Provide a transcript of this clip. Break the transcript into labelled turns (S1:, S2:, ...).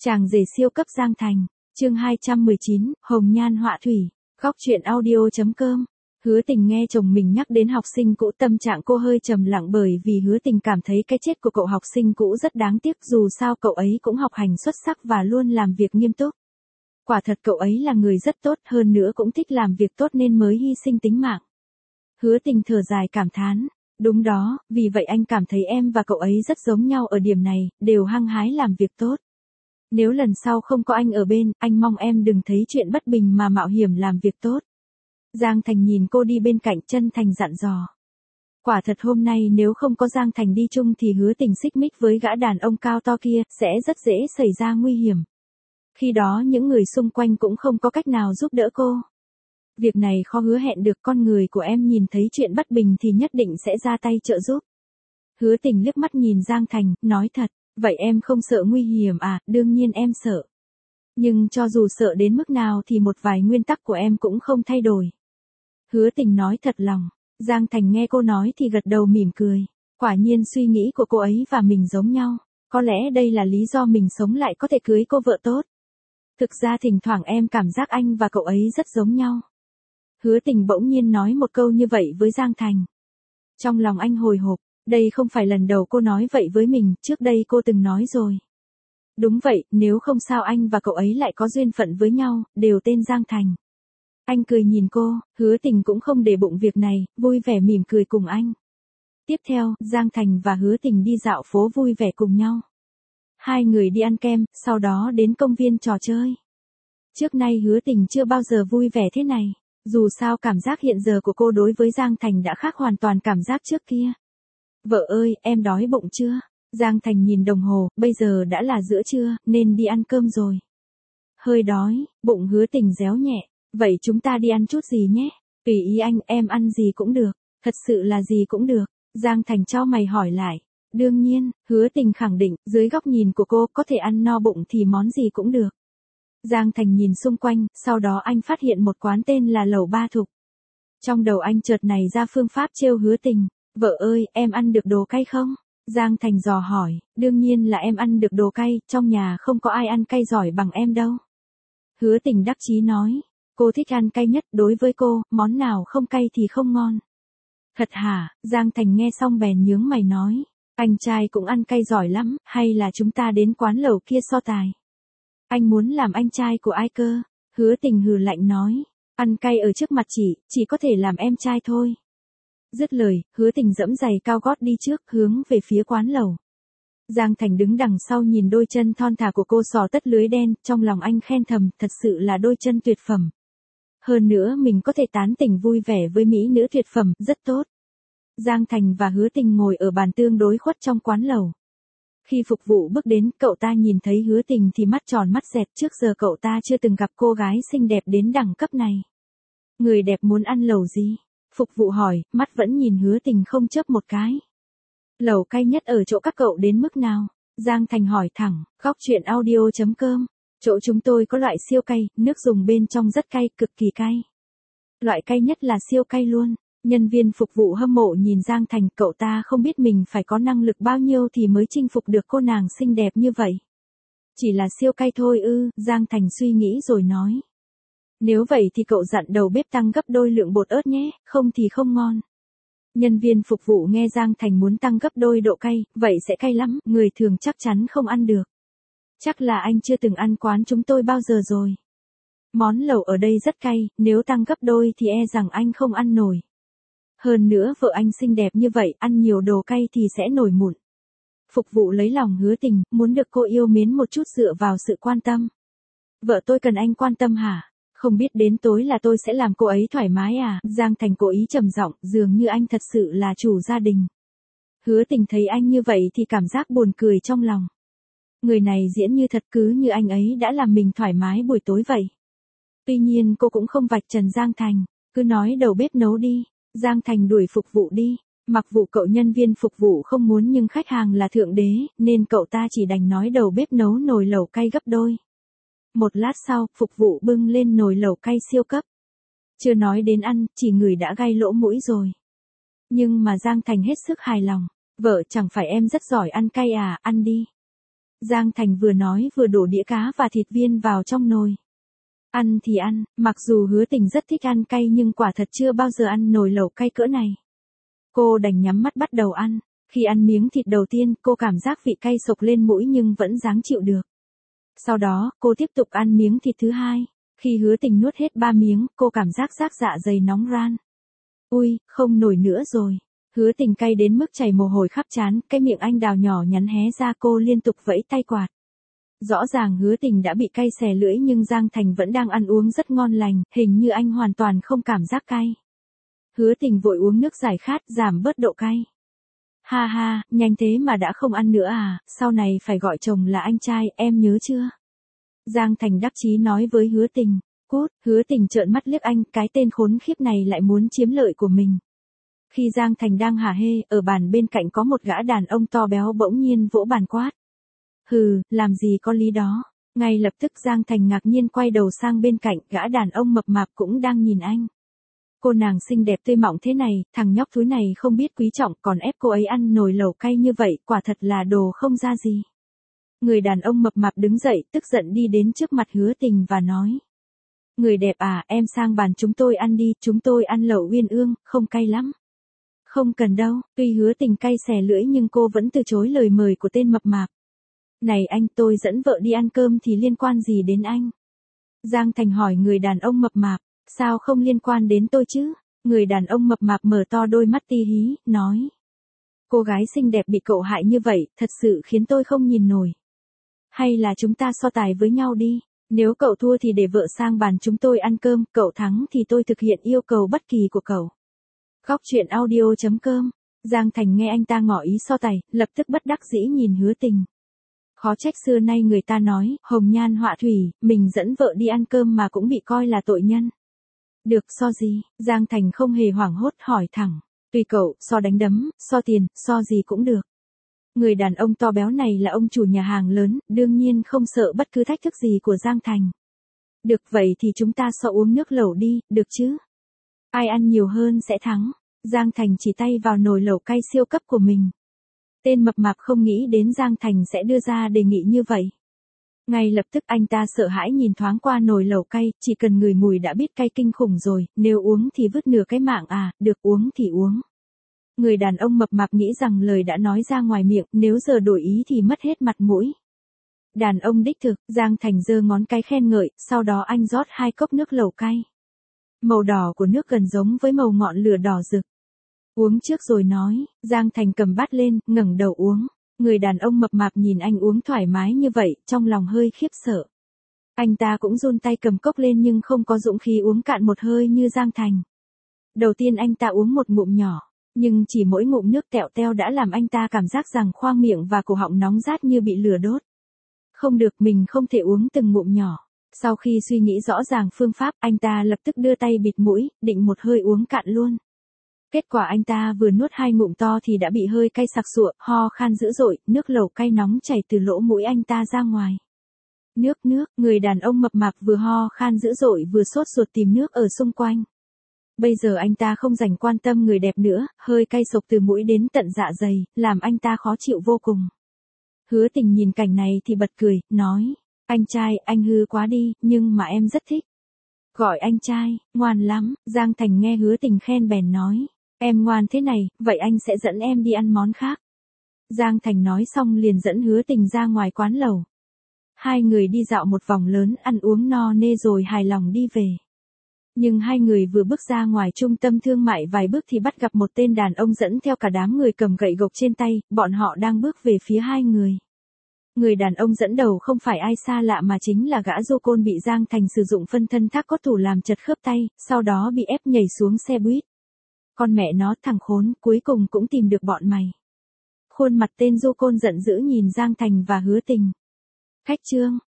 S1: Chàng rể siêu cấp Giang Thành, chương 219, Hồng Nhan Họa Thủy, góc truyện audio.com. Hứa Tình nghe chồng mình nhắc đến học sinh cũ, tâm trạng cô hơi trầm lặng bởi vì Hứa Tình cảm thấy cái chết của cậu học sinh cũ rất đáng tiếc, dù sao cậu ấy cũng học hành xuất sắc và luôn làm việc nghiêm túc. Quả thật cậu ấy là người rất tốt, hơn nữa cũng thích làm việc tốt nên mới hy sinh tính mạng. Hứa Tình thở dài cảm thán, đúng đó, vì vậy anh cảm thấy em và cậu ấy rất giống nhau ở điểm này, đều hăng hái làm việc tốt. Nếu lần sau không có anh ở bên, anh mong em đừng thấy chuyện bất bình mà mạo hiểm làm việc tốt. Giang Thành nhìn cô đi bên cạnh, chân thành dặn dò. Quả thật hôm nay nếu không có Giang Thành đi chung thì Hứa Tình xích mích với gã đàn ông cao to kia, sẽ rất dễ xảy ra nguy hiểm. Khi đó những người xung quanh cũng không có cách nào giúp đỡ cô. Việc này khó hứa hẹn được, con người của em nhìn thấy chuyện bất bình thì nhất định sẽ ra tay trợ giúp. Hứa Tình liếc mắt nhìn Giang Thành, nói thật, vậy em không sợ nguy hiểm à? Đương nhiên em sợ. Nhưng cho dù sợ đến mức nào thì một vài nguyên tắc của em cũng không thay đổi. Hứa Tình nói thật lòng. Giang Thành nghe cô nói thì gật đầu mỉm cười. Quả nhiên suy nghĩ của cô ấy và mình giống nhau. Có lẽ đây là lý do mình sống lại có thể cưới cô vợ tốt. Thực ra thỉnh thoảng em cảm giác anh và cậu ấy rất giống nhau. Hứa Tình bỗng nhiên nói một câu như vậy với Giang Thành. Trong lòng anh hồi hộp, đây không phải lần đầu cô nói vậy với mình, trước đây cô từng nói rồi. Đúng vậy, nếu không sao anh và cậu ấy lại có duyên phận với nhau, đều tên Giang Thành. Anh cười nhìn cô, Hứa Tình cũng không để bụng việc này, vui vẻ mỉm cười cùng anh. Tiếp theo, Giang Thành và Hứa Tình đi dạo phố vui vẻ cùng nhau. Hai người đi ăn kem, sau đó đến công viên trò chơi. Trước nay Hứa Tình chưa bao giờ vui vẻ thế này. Dù sao cảm giác hiện giờ của cô đối với Giang Thành đã khác hoàn toàn cảm giác trước kia. Vợ ơi, em đói bụng chưa? Giang Thành nhìn đồng hồ, bây giờ đã là giữa trưa, nên đi ăn cơm rồi. Hơi đói, bụng Hứa Tình réo nhẹ. Vậy chúng ta đi ăn chút gì nhé? Tùy ý anh, em ăn gì cũng được. Thật sự là gì cũng được. Giang Thành chau mày hỏi lại. Đương nhiên, Hứa Tình khẳng định, dưới góc nhìn của cô, có thể ăn no bụng thì món gì cũng được. Giang Thành nhìn xung quanh, sau đó anh phát hiện một quán tên là Lẩu Ba Thục. Trong đầu anh chợt nảy ra phương pháp trêu Hứa Tình. Vợ ơi, em ăn được đồ cay không? Giang Thành dò hỏi, đương nhiên là em ăn được đồ cay, trong nhà không có ai ăn cay giỏi bằng em đâu. Hứa Tình đắc chí nói, cô thích ăn cay nhất, đối với cô, món nào không cay thì không ngon. Thật hả? Giang Thành nghe xong bèn nhướng mày nói, anh trai cũng ăn cay giỏi lắm, hay là chúng ta đến quán lẩu kia so tài? Anh muốn làm anh trai của ai cơ? Hứa Tình hừ lạnh nói, ăn cay ở trước mặt chỉ có thể làm em trai thôi. Dứt lời, Hứa Tình giẫm giày cao gót đi trước, hướng về phía quán lẩu. Giang Thành đứng đằng sau nhìn đôi chân thon thả của cô xỏ tất lưới đen, trong lòng anh khen thầm, thật sự là đôi chân tuyệt phẩm. Hơn nữa mình có thể tán tỉnh vui vẻ với mỹ nữ tuyệt phẩm, rất tốt. Giang Thành và Hứa Tình ngồi ở bàn tương đối khuất trong quán lẩu. Khi phục vụ bước đến, cậu ta nhìn thấy Hứa Tình thì mắt tròn mắt dẹt, trước giờ cậu ta chưa từng gặp cô gái xinh đẹp đến đẳng cấp này. Người đẹp muốn ăn lẩu gì? Phục vụ hỏi, mắt vẫn nhìn Hứa Tình không chớp một cái. Lẩu cay nhất ở chỗ các cậu đến mức nào? Giang Thành hỏi thẳng, góc truyện audio.com. Chỗ chúng tôi có loại siêu cay, nước dùng bên trong rất cay, cực kỳ cay. Loại cay nhất là siêu cay luôn. Nhân viên phục vụ hâm mộ nhìn Giang Thành, cậu ta không biết mình phải có năng lực bao nhiêu thì mới chinh phục được cô nàng xinh đẹp như vậy. Chỉ là siêu cay thôi ư? Giang Thành suy nghĩ rồi nói. Nếu vậy thì cậu dặn đầu bếp tăng gấp đôi lượng bột ớt nhé, không thì không ngon. Nhân viên phục vụ nghe Giang Thành muốn tăng gấp đôi độ cay, vậy sẽ cay lắm, người thường chắc chắn không ăn được. Chắc là anh chưa từng ăn quán chúng tôi bao giờ rồi. Món lẩu ở đây rất cay, nếu tăng gấp đôi thì e rằng anh không ăn nổi. Hơn nữa vợ anh xinh đẹp như vậy, ăn nhiều đồ cay thì sẽ nổi mụn. Phục vụ lấy lòng Hứa Tình, muốn được cô yêu mến một chút dựa vào sự quan tâm. Vợ tôi cần anh quan tâm hả? Không biết đến tối là tôi sẽ làm cô ấy thoải mái à? Giang Thành cố ý trầm giọng, dường như anh thật sự là chủ gia đình. Hứa Tình thấy anh như vậy thì cảm giác buồn cười trong lòng. Người này diễn như thật, cứ như anh ấy đã làm mình thoải mái buổi tối vậy. Tuy nhiên cô cũng không vạch trần Giang Thành, cứ nói đầu bếp nấu đi. Giang Thành đuổi phục vụ đi. Mặc vụ cậu nhân viên phục vụ không muốn nhưng khách hàng là thượng đế, nên cậu ta chỉ đành nói đầu bếp nấu nồi lẩu cay gấp đôi. Một lát sau, phục vụ bưng lên nồi lẩu cay siêu cấp. Chưa nói đến ăn, chỉ ngửi đã gai lỗ mũi rồi. Nhưng mà Giang Thành hết sức hài lòng. Vợ, chẳng phải em rất giỏi ăn cay à, ăn đi. Giang Thành vừa nói vừa đổ đĩa cá và thịt viên vào trong nồi. Ăn thì ăn, mặc dù Hứa Tình rất thích ăn cay nhưng quả thật chưa bao giờ ăn nồi lẩu cay cỡ này. Cô đành nhắm mắt bắt đầu ăn. Khi ăn miếng thịt đầu tiên, cô cảm giác vị cay sộc lên mũi nhưng vẫn dáng chịu được. Sau đó, cô tiếp tục ăn miếng thịt thứ hai. Khi Hứa Tình nuốt hết 3 miếng, cô cảm giác dạ dày nóng ran. Ui, không nổi nữa rồi. Hứa Tình cay đến mức chảy mồ hôi khắp trán, cái miệng anh đào nhỏ nhắn hé ra, cô liên tục vẫy tay quạt. Rõ ràng Hứa Tình đã bị cay xè lưỡi nhưng Giang Thành vẫn đang ăn uống rất ngon lành, hình như anh hoàn toàn không cảm giác cay. Hứa Tình vội uống nước giải khát, giảm bớt độ cay. Ha ha, nhanh thế mà đã không ăn nữa à, sau này phải gọi chồng là anh trai, em nhớ chưa? Giang Thành đắc chí nói với Hứa Tình. Cút, Hứa Tình trợn mắt liếc anh, cái tên khốn khiếp này lại muốn chiếm lợi của mình. Khi Giang Thành đang hả hê, ở bàn bên cạnh có một gã đàn ông to béo bỗng nhiên vỗ bàn quát. Hừ, làm gì có lý đó. Ngay lập tức Giang Thành ngạc nhiên quay đầu sang bên cạnh, gã đàn ông mập mạp cũng đang nhìn anh. Cô nàng xinh đẹp tươi mọng thế này, thằng nhóc thúi này không biết quý trọng, còn ép cô ấy ăn nồi lẩu cay như vậy, quả thật là đồ không ra gì. Người đàn ông mập mạp đứng dậy, tức giận đi đến trước mặt Hứa Tình và nói. Người đẹp à, em sang bàn chúng tôi ăn đi, chúng tôi ăn lẩu uyên ương, không cay lắm. Không cần đâu, tuy Hứa Tình cay xè lưỡi nhưng cô vẫn từ chối lời mời của tên mập mạp. Này anh, tôi dẫn vợ đi ăn cơm thì liên quan gì đến anh? Giang Thành hỏi người đàn ông mập mạp, sao không liên quan đến tôi chứ? Người đàn ông mập mạp mở to đôi mắt ti hí, nói. Cô gái xinh đẹp bị cậu hại như vậy, thật sự khiến tôi không nhìn nổi. Hay là chúng ta so tài với nhau đi, nếu cậu thua thì để vợ sang bàn chúng tôi ăn cơm, cậu thắng thì tôi thực hiện yêu cầu bất kỳ của cậu. Góc truyện audio.com. Giang Thành nghe anh ta ngỏ ý so tài, lập tức bất đắc dĩ nhìn Hứa Tình. Khó trách xưa nay người ta nói, hồng nhan họa thủy, mình dẫn vợ đi ăn cơm mà cũng bị coi là tội nhân. Được so gì, Giang Thành không hề hoảng hốt hỏi thẳng. Tùy cậu, so đánh đấm, so tiền, so gì cũng được. Người đàn ông to béo này là ông chủ nhà hàng lớn, đương nhiên không sợ bất cứ thách thức gì của Giang Thành. Được vậy thì chúng ta so uống nước lẩu đi, được chứ? Ai ăn nhiều hơn sẽ thắng. Giang Thành chỉ tay vào nồi lẩu cay siêu cấp của mình. Tên mập mạp không nghĩ đến Giang Thành sẽ đưa ra đề nghị như vậy. Ngay lập tức anh ta sợ hãi nhìn thoáng qua nồi lẩu cay, chỉ cần ngửi mùi đã biết cay kinh khủng rồi, nếu uống thì vứt nửa cái mạng à, được uống thì uống. Người đàn ông mập mạp nghĩ rằng lời đã nói ra ngoài miệng, nếu giờ đổi ý thì mất hết mặt mũi. Đàn ông đích thực, Giang Thành giơ ngón cái khen ngợi, sau đó anh rót 2 cốc nước lẩu cay. Màu đỏ của nước gần giống với màu ngọn lửa đỏ rực. Uống trước rồi nói, Giang Thành cầm bát lên, ngẩng đầu uống. Người đàn ông mập mạp nhìn anh uống thoải mái như vậy, trong lòng hơi khiếp sợ. Anh ta cũng run tay cầm cốc lên nhưng không có dũng khí uống cạn một hơi như Giang Thành. Đầu tiên anh ta uống một ngụm nhỏ, nhưng chỉ mỗi ngụm nước tẹo teo đã làm anh ta cảm giác rằng khoang miệng và cổ họng nóng rát như bị lửa đốt. Không được, mình không thể uống từng ngụm nhỏ. Sau khi suy nghĩ rõ ràng phương pháp, anh ta lập tức đưa tay bịt mũi, định một hơi uống cạn luôn. Kết quả anh ta vừa nuốt 2 ngụm to thì đã bị hơi cay sặc sụa, ho khan dữ dội, nước lẩu cay nóng chảy từ lỗ mũi anh ta ra ngoài. Nước, người đàn ông mập mạp vừa ho khan dữ dội vừa sốt ruột tìm nước ở xung quanh. Bây giờ anh ta không dành quan tâm người đẹp nữa, hơi cay sộc từ mũi đến tận dạ dày, làm anh ta khó chịu vô cùng. Hứa Tình nhìn cảnh này thì bật cười, nói, anh trai, anh hư quá đi, nhưng mà em rất thích. Gọi anh trai, ngoan lắm, Giang Thành nghe Hứa Tình khen bèn nói, em ngoan thế này, vậy anh sẽ dẫn em đi ăn món khác. Giang Thành nói xong liền dẫn Hứa Tình ra ngoài quán lẩu. Hai người đi dạo một vòng lớn, ăn uống no nê rồi hài lòng đi về. Nhưng hai người vừa bước ra ngoài trung tâm thương mại vài bước thì bắt gặp một tên đàn ông dẫn theo cả đám người cầm gậy gộc trên tay, bọn họ đang bước về phía hai người. Người đàn ông dẫn đầu không phải ai xa lạ mà chính là gã du côn bị Giang Thành sử dụng phân thân thác cốt thủ làm chật khớp tay, sau đó bị ép nhảy xuống xe buýt. Con mẹ nó, thằng khốn, cuối cùng cũng tìm được bọn mày. Khuôn mặt tên du côn giận dữ nhìn Giang Thành và Hứa Tình. Khách trương,